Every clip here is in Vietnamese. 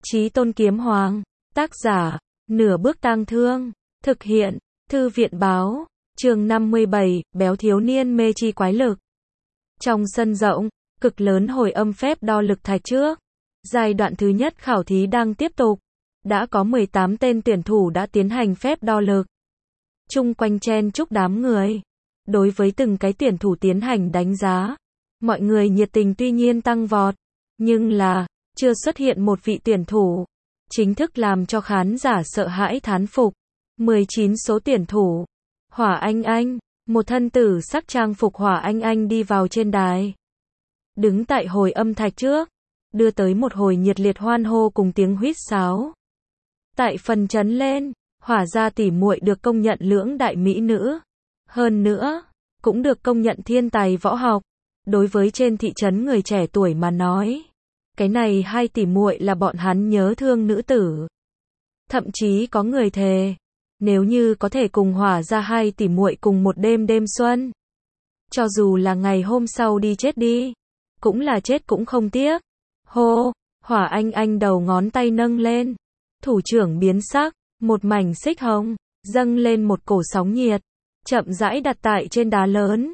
Chí Tôn Kiếm Hoàng, tác giả, Nửa Bước Tang Thương, thực hiện, Thư viện báo, chương 57, béo thiếu niên mê chi quái lực. Trong sân rộng, cực lớn hồi âm phép đo lực thạch trước. Giai đoạn thứ nhất khảo thí đang tiếp tục. Đã có 18 tên tuyển thủ đã tiến hành phép đo lực. Chung quanh chen chúc đám người. Đối với từng cái tuyển thủ tiến hành đánh giá, mọi người nhiệt tình tuy nhiên tăng vọt. Nhưng là, chưa xuất hiện một vị tuyển thủ chính thức làm cho khán giả sợ hãi thán phục. 19 số tuyển thủ. Hỏa Anh Anh, một thân tử sắc trang phục Hỏa Anh Anh đi vào trên đài. Đứng tại hồi âm thạch trước, đưa tới một hồi nhiệt liệt hoan hô cùng tiếng huýt sáo. Tại phần trấn lên, Hỏa gia tỷ muội được công nhận lưỡng đại mỹ nữ. Hơn nữa, cũng được công nhận thiên tài võ học. Đối với trên thị trấn người trẻ tuổi mà nói, cái này hai tỷ muội là bọn hắn nhớ thương nữ tử. Thậm chí có người thề, nếu như có thể cùng Hỏa gia hai tỷ muội cùng một đêm đêm xuân, cho dù là ngày hôm sau đi chết đi, cũng là chết cũng không tiếc. Hô, Hỏa Anh Anh đầu ngón tay nâng lên, thủ trưởng biến sắc, một mảnh xích hồng dâng lên một cổ sóng nhiệt, chậm rãi đặt tại trên đá lớn.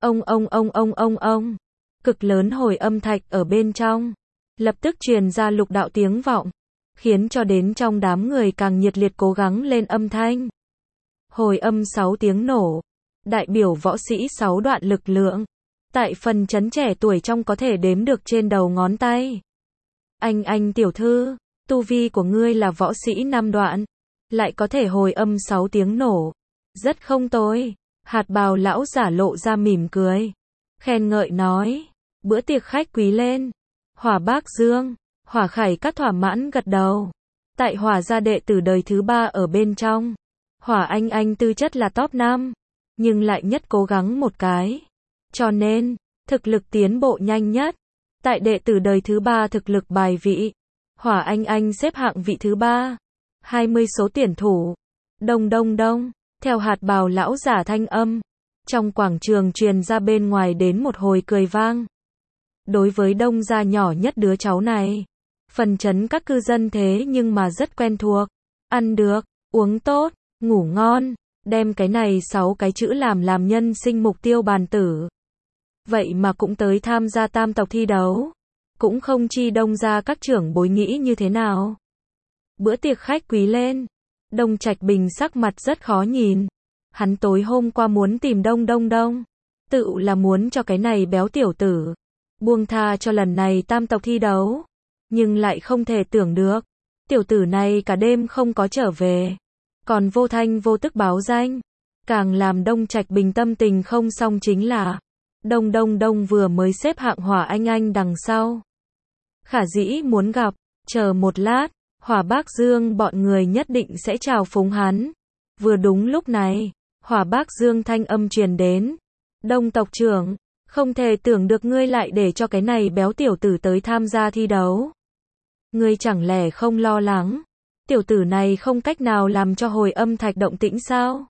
Ông, cực lớn hồi âm thạch ở bên trong, lập tức truyền ra lục đạo tiếng vọng, khiến cho đến trong đám người càng nhiệt liệt cố gắng lên âm thanh. Hồi âm 6 tiếng nổ, đại biểu võ sĩ 6 đoạn lực lượng, tại phần trấn trẻ tuổi trong có thể đếm được trên đầu ngón tay. Anh tiểu thư, tu vi của ngươi là võ sĩ 5 đoạn, lại có thể hồi âm 6 tiếng nổ, rất không tồi. Hạt bào lão giả lộ ra mỉm cười, khen ngợi nói, bữa tiệc khách quý lên. Hỏa Bác Dương, Hỏa Khải các thỏa mãn gật đầu. Tại Hỏa gia đệ tử đời thứ 3 ở bên trong, Hỏa Anh Anh tư chất là top 5, nhưng lại nhất cố gắng một cái, cho nên thực lực tiến bộ nhanh nhất. Tại đệ tử đời thứ 3 thực lực bài vị, Hỏa Anh Anh xếp hạng vị thứ 3. 20 số tuyển thủ. Đông. Theo hạt bào lão giả thanh âm, trong quảng trường truyền ra bên ngoài đến một hồi cười vang. Đối với Đông gia nhỏ nhất đứa cháu này, phần trấn các cư dân thế nhưng mà rất quen thuộc. Ăn được, uống tốt, ngủ ngon, đem cái này 6 cái chữ làm nhân sinh mục tiêu bàn tử. Vậy mà cũng tới tham gia tam tộc thi đấu. Cũng không chi Đông gia các trưởng bối nghĩ như thế nào. Bữa tiệc khách quý lên. Đông Trạch Bình sắc mặt rất khó nhìn. Hắn tối hôm qua muốn tìm Đông, tự là muốn cho cái này béo tiểu tử buông tha cho lần này tam tộc thi đấu, nhưng lại không thể tưởng được, tiểu tử này cả đêm không có trở về, còn vô thanh vô tức báo danh. Càng làm Đông Trạch Bình tâm tình không xong chính là Đông vừa mới xếp hạng Hỏa Anh Anh đằng sau. Khả dĩ muốn gặp, chờ một lát, Hỏa Bác Dương bọn người nhất định sẽ chào phúng hắn. Vừa đúng lúc này, Hỏa Bác Dương thanh âm truyền đến. Đông tộc trưởng, không thể tưởng được ngươi lại để cho cái này béo tiểu tử tới tham gia thi đấu. Ngươi chẳng lẽ không lo lắng, tiểu tử này không cách nào làm cho hồi âm thạch động tĩnh sao?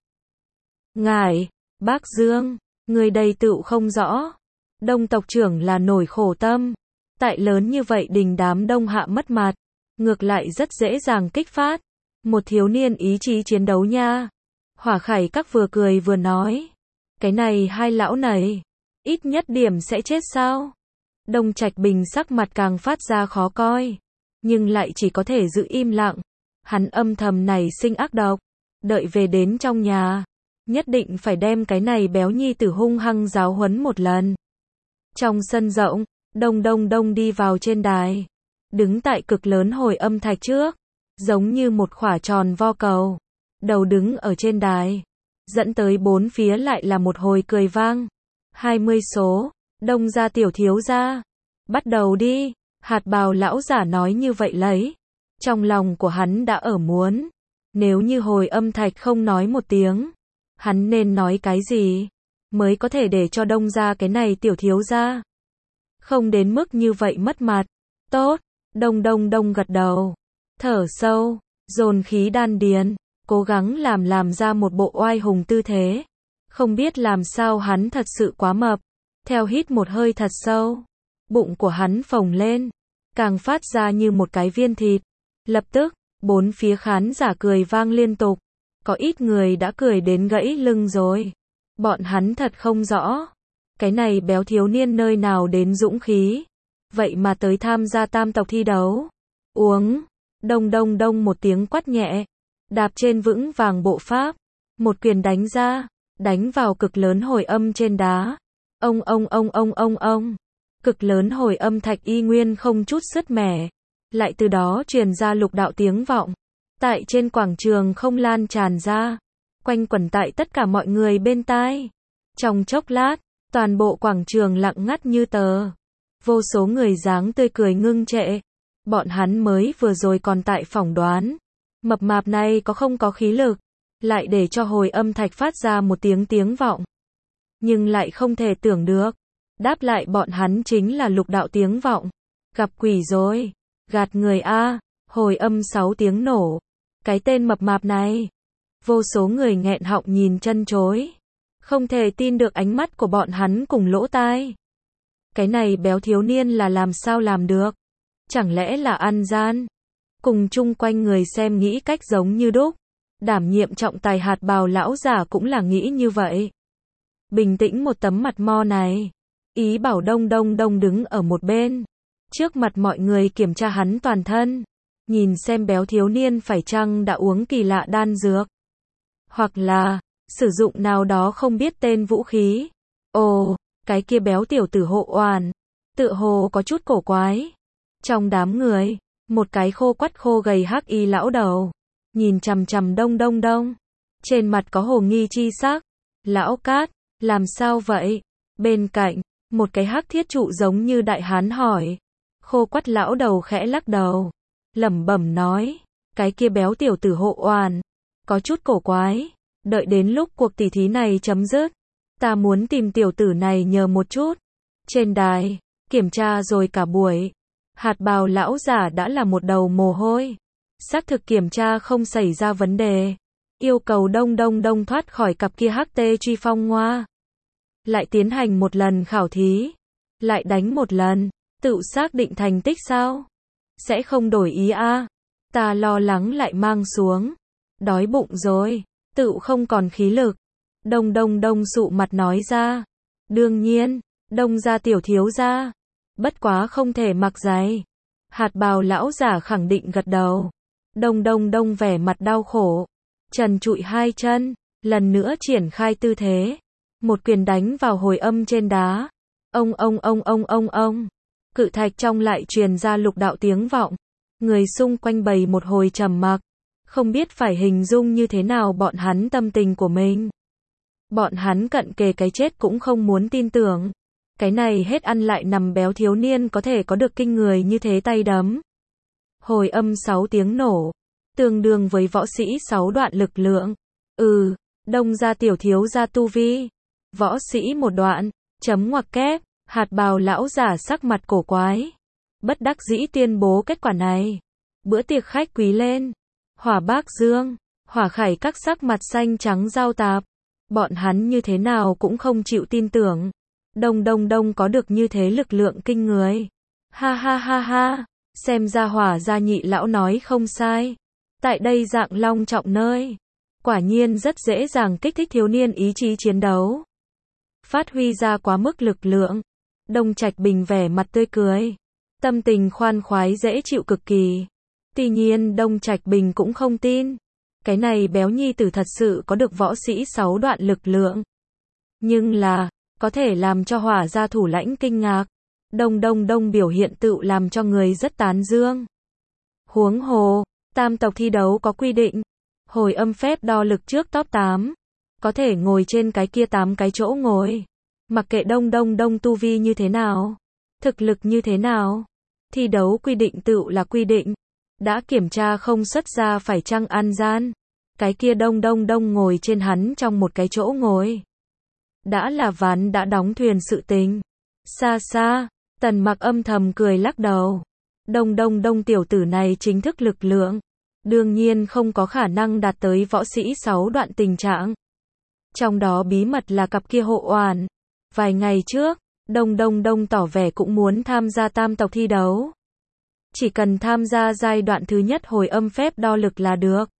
Ngài, Bác Dương, ngươi đây tựu không rõ. Đông tộc trưởng là nổi khổ tâm. Tại lớn như vậy đình đám đông hạ mất mặt, ngược lại rất dễ dàng kích phát một thiếu niên ý chí chiến đấu nha. Hỏa Khải các vừa cười vừa nói, cái này hai lão này, ít nhất điểm sẽ chết sao? Đông Trạch Bình sắc mặt càng phát ra khó coi, nhưng lại chỉ có thể giữ im lặng. Hắn âm thầm nảy sinh ác độc, đợi về đến trong nhà, nhất định phải đem cái này béo nhi tử hung hăng giáo huấn một lần. Trong sân rộng, Đông đi vào trên đài, đứng tại cực lớn hồi âm thạch trước, giống như một quả tròn vo cầu, đầu đứng ở trên đài, dẫn tới bốn phía lại là một hồi cười vang. 20 số, Đông gia tiểu thiếu gia, bắt đầu đi. Hạt bào lão giả nói như vậy lấy, trong lòng của hắn đã ở muốn, nếu như hồi âm thạch không nói một tiếng, hắn nên nói cái gì mới có thể để cho Đông gia cái này tiểu thiếu gia không đến mức như vậy mất mặt. Tốt. Đông gật đầu, thở sâu, dồn khí đan điền, cố gắng làm ra một bộ oai hùng tư thế. Không biết làm sao hắn thật sự quá mập. Theo hít một hơi thật sâu, bụng của hắn phồng lên, càng phát ra như một cái viên thịt. Lập tức, bốn phía khán giả cười vang liên tục. Có ít người đã cười đến gãy lưng rồi. Bọn hắn thật không rõ. Cái này béo thiếu niên nơi nào đến dũng khí. Vậy mà tới tham gia tam tộc thi đấu. Uống. Đông đông đông một tiếng quát nhẹ. Đạp trên vững vàng bộ pháp. Một quyền đánh ra. Đánh vào cực lớn hồi âm trên đá. Ông. Cực lớn hồi âm thạch y nguyên không chút sứt mẻ. Lại từ đó truyền ra lục đạo tiếng vọng. Tại trên quảng trường không lan tràn ra. Quanh quẩn tại tất cả mọi người bên tai. Trong chốc lát, toàn bộ quảng trường lặng ngắt như tờ. Vô số người dáng tươi cười ngưng trệ. Bọn hắn mới vừa rồi còn tại phỏng đoán. Mập mạp này có không có khí lực. Lại để cho hồi âm thạch phát ra một tiếng vọng. Nhưng lại không thể tưởng được. Đáp lại bọn hắn chính là lục đạo tiếng vọng. Gặp quỷ rồi. Gạt người a. Hồi âm 6 tiếng nổ. Cái tên mập mạp này. Vô số người nghẹn họng nhìn chân chối. Không thể tin được ánh mắt của bọn hắn cùng lỗ tai. Cái này béo thiếu niên là làm sao làm được? Chẳng lẽ là ăn gian? Cùng chung quanh người xem nghĩ cách giống như đúc. Đảm nhiệm trọng tài hạt bào lão giả cũng là nghĩ như vậy. Bình tĩnh một tấm mặt mo này. Ý bảo đông đứng ở một bên. Trước mặt mọi người kiểm tra hắn toàn thân. Nhìn xem béo thiếu niên phải chăng đã uống kỳ lạ đan dược. Hoặc là, sử dụng nào đó không biết tên vũ khí. Ồ, cái kia béo tiểu tử hộ oàn. Tựa hồ có chút cổ quái. Trong đám người, một cái khô quắt khô gầy hắc y lão đầu. Nhìn chằm chằm đông. Trên mặt có hồ nghi chi sắc. Lão Cát, làm sao vậy? Bên cạnh, một cái hắc thiết trụ giống như đại hán hỏi. Khô quắt lão đầu khẽ lắc đầu. Lẩm bẩm nói. Cái kia béo tiểu tử hộ oàn. Có chút cổ quái. Đợi đến lúc cuộc tỉ thí này chấm dứt. Ta muốn tìm tiểu tử này nhờ một chút. Trên đài, kiểm tra rồi cả buổi. Hạt bào lão giả đã là một đầu mồ hôi. Xác thực kiểm tra không xảy ra vấn đề. Yêu cầu đông thoát khỏi cặp kia hắc tê truy phong ngoa. Lại tiến hành một lần khảo thí. Lại đánh một lần. Tự xác định thành tích sao? Sẽ không đổi ý a? Ta lo lắng lại mang xuống. Đói bụng rồi. Tự không còn khí lực. Đông sụ mặt nói ra. Đương nhiên, đông gia tiểu thiếu gia. Bất quá không thể mặc giày. Hạt bào lão giả khẳng định gật đầu. Đông vẻ mặt đau khổ. Trần trụi hai chân. Lần nữa triển khai tư thế. Một quyền đánh vào hồi âm trên đá. Ông. Cự thạch trong lại truyền ra lục đạo tiếng vọng. Người xung quanh bày một hồi trầm mặc. Không biết phải hình dung như thế nào bọn hắn tâm tình của mình. Bọn hắn cận kề cái chết cũng không muốn tin tưởng. Cái này hết ăn lại nằm béo thiếu niên có thể có được kinh người như thế tay đấm. Hồi âm 6 tiếng nổ. Tương đương với võ sĩ 6 đoạn lực lượng. Đông gia tiểu thiếu gia tu vi. Võ sĩ một đoạn. Chấm ngoặc kép. Hạt bào lão giả sắc mặt cổ quái. Bất đắc dĩ tuyên bố kết quả này. Bữa tiệc khách quý lên. Hỏa Bác Dương, Hỏa Khải các sắc mặt xanh trắng giao tạp. Bọn hắn như thế nào cũng không chịu tin tưởng. Đông có được như thế lực lượng kinh người. Ha. Xem ra Hỏa gia nhị lão nói không sai. Tại đây dạng long trọng nơi. Quả nhiên rất dễ dàng kích thích thiếu niên ý chí chiến đấu. Phát huy ra quá mức lực lượng. Đông Trạch Bình vẻ mặt tươi cười. Tâm tình khoan khoái dễ chịu cực kỳ. Tuy nhiên Đông Trạch Bình cũng không tin. Cái này béo nhi tử thật sự có được võ sĩ 6 đoạn lực lượng. Nhưng là, có thể làm cho Hỏa gia thủ lãnh kinh ngạc. Đông biểu hiện tự làm cho người rất tán dương. Huống hồ, tam tộc thi đấu có quy định. Hồi âm phép đo lực trước top 8. Có thể ngồi trên cái kia 8 cái chỗ ngồi. Mặc kệ đông tu vi như thế nào. Thực lực như thế nào. Thi đấu quy định tự là quy định. Đã kiểm tra không xuất ra phải chăng ăn gian. Cái kia đông ngồi trên hắn trong một cái chỗ ngồi. Đã là ván đã đóng thuyền sự tình. Xa, Tần Mặc âm thầm cười lắc đầu. Đông tiểu tử này chính thức lực lượng. Đương nhiên không có khả năng đạt tới võ sĩ 6 đoạn tình trạng. Trong đó bí mật là cặp kia hộ oàn. Vài ngày trước, Đông tỏ vẻ cũng muốn tham gia tam tộc thi đấu. chỉ cần tham gia giai đoạn thứ nhất hồi âm phép đo lực là được.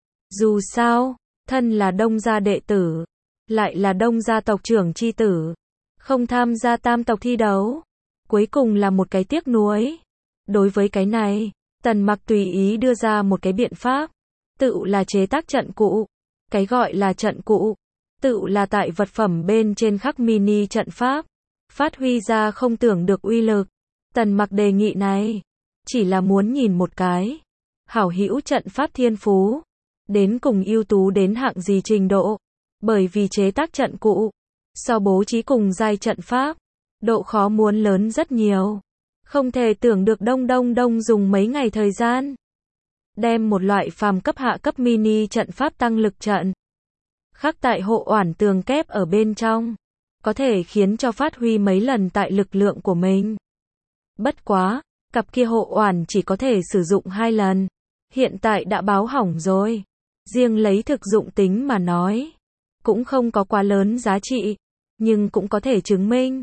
Dù sao, thân là Đông gia đệ tử, lại là Đông gia tộc trưởng chi tử, không tham gia tam tộc thi đấu, cuối cùng là một cái tiếc nuối. Đối với cái này, Tần Mặc tùy ý đưa ra một cái biện pháp, tự là chế tác trận cụ. Cái gọi là trận cụ, tự là tại vật phẩm bên trên khắc mini trận pháp, phát huy ra không tưởng được uy lực. Tần Mặc đề nghị này, chỉ là muốn nhìn một cái, hảo hữu trận pháp thiên phú, đến cùng ưu tú đến hạng gì trình độ, bởi vì chế tác trận cụ, so bố trí cùng giai trận pháp, độ khó muốn lớn rất nhiều. Không thể tưởng được Đông dùng mấy ngày thời gian, đem một loại phàm cấp hạ cấp mini trận pháp tăng lực trận, khắc tại hộ oản tường kép ở bên trong, có thể khiến cho phát huy mấy lần tại lực lượng của mình. Bất quá, cặp kia hộ oản chỉ có thể sử dụng 2 lần, hiện tại đã báo hỏng rồi. Riêng lấy thực dụng tính mà nói, cũng không có quá lớn giá trị, nhưng cũng có thể chứng minh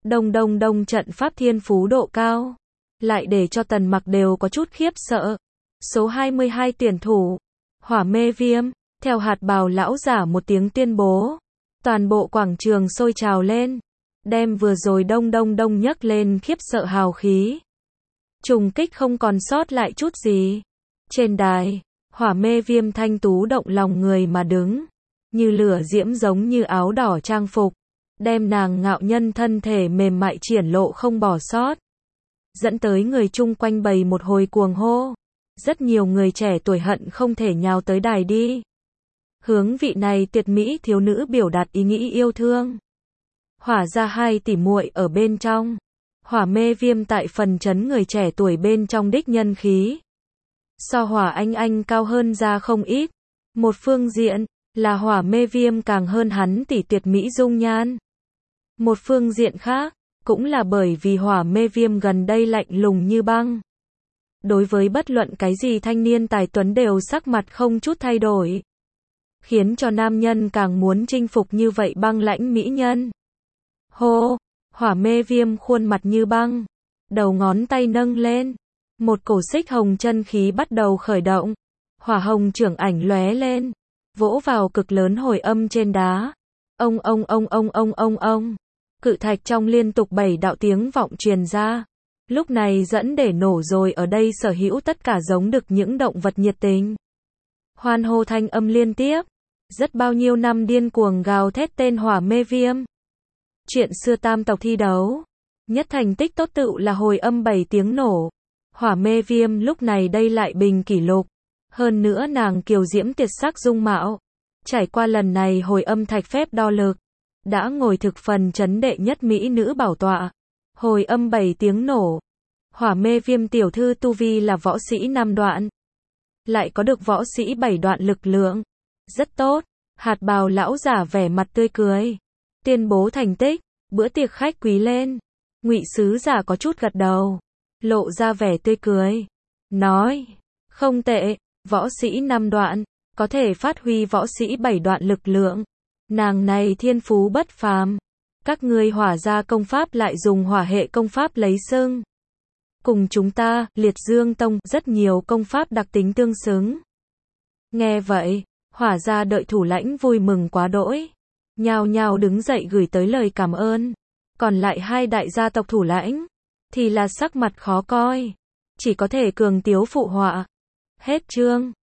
Đông trận pháp thiên phú độ cao, lại để cho Tần Mặc đều có chút khiếp sợ. Số 22 tuyển thủ, Hỏa Mê Viêm, theo hạt bào lão giả một tiếng tuyên bố, toàn bộ quảng trường sôi trào lên, đem vừa rồi Đông nhấc lên khiếp sợ hào khí. Trùng kích không còn sót lại chút gì. Trên đài, Hỏa Mê Viêm thanh tú động lòng người mà đứng, như lửa diễm giống như áo đỏ trang phục, đem nàng ngạo nhân thân thể mềm mại triển lộ không bỏ sót, dẫn tới người chung quanh bầy một hồi cuồng hô. Rất nhiều người trẻ tuổi hận không thể nhào tới đài đi, hướng vị này tuyệt mỹ thiếu nữ biểu đạt ý nghĩ yêu thương. Hỏa gia 2 tỷ muội ở bên trong, Hỏa Mê Viêm tại phần chấn người trẻ tuổi bên trong đích nhân khí, so Hỏa Anh cao hơn ra không ít. Một phương diện là Hỏa Mê Viêm càng hơn hắn tỷ tuyệt mỹ dung nhan. Một phương diện khác, cũng là bởi vì Hỏa Mê Viêm gần đây lạnh lùng như băng. Đối với bất luận cái gì thanh niên tài tuấn đều sắc mặt không chút thay đổi, khiến cho nam nhân càng muốn chinh phục như vậy băng lãnh mỹ nhân. Hô, Hỏa Mê Viêm khuôn mặt như băng, đầu ngón tay nâng lên, một cổ xích hồng chân khí bắt đầu khởi động, hỏa hồng trưởng ảnh lóe lên, vỗ vào cực lớn hồi âm trên đá. Ông, cự thạch trong liên tục 7 đạo tiếng vọng truyền ra. Lúc này dẫn để nổ rồi ở đây sở hữu tất cả giống được những động vật nhiệt tình. Hoan hô thanh âm liên tiếp, rất bao nhiêu năm điên cuồng gào thét tên Hỏa Mê Viêm. Chuyện xưa tam tộc thi đấu, nhất thành tích tốt tự là hồi âm 7 tiếng nổ. Hỏa Mê Viêm lúc này đây lại bình kỷ lục, hơn nữa nàng kiều diễm tuyệt sắc dung mạo, trải qua lần này hồi âm thạch phép đo lực, đã ngồi thực phần chấn đệ nhất mỹ nữ bảo tọa. Hồi âm 7 tiếng nổ. Hỏa Mê Viêm tiểu thư tu vi là võ sĩ 5 đoạn, lại có được võ sĩ 7 đoạn lực lượng. Rất tốt. Hạt bào lão giả vẻ mặt tươi cười, tuyên bố thành tích. Bữa tiệc khách quý lên. Ngụy sứ giả có chút gật đầu, lộ ra vẻ tươi cười, nói, không tệ, võ sĩ 5 đoạn, có thể phát huy võ sĩ 7 đoạn lực lượng. Nàng này thiên phú bất phàm. Các ngươi Hỏa gia công pháp lại dùng hỏa hệ công pháp lấy xưng. Cùng chúng ta, Liệt Dương Tông, rất nhiều công pháp đặc tính tương xứng. Nghe vậy, Hỏa gia đợi thủ lãnh vui mừng quá đỗi, nhao nhao đứng dậy gửi tới lời cảm ơn. Còn lại 2 đại gia tộc thủ lãnh, thì là sắc mặt khó coi, chỉ có thể cường tiếu phụ họa. Hết chương.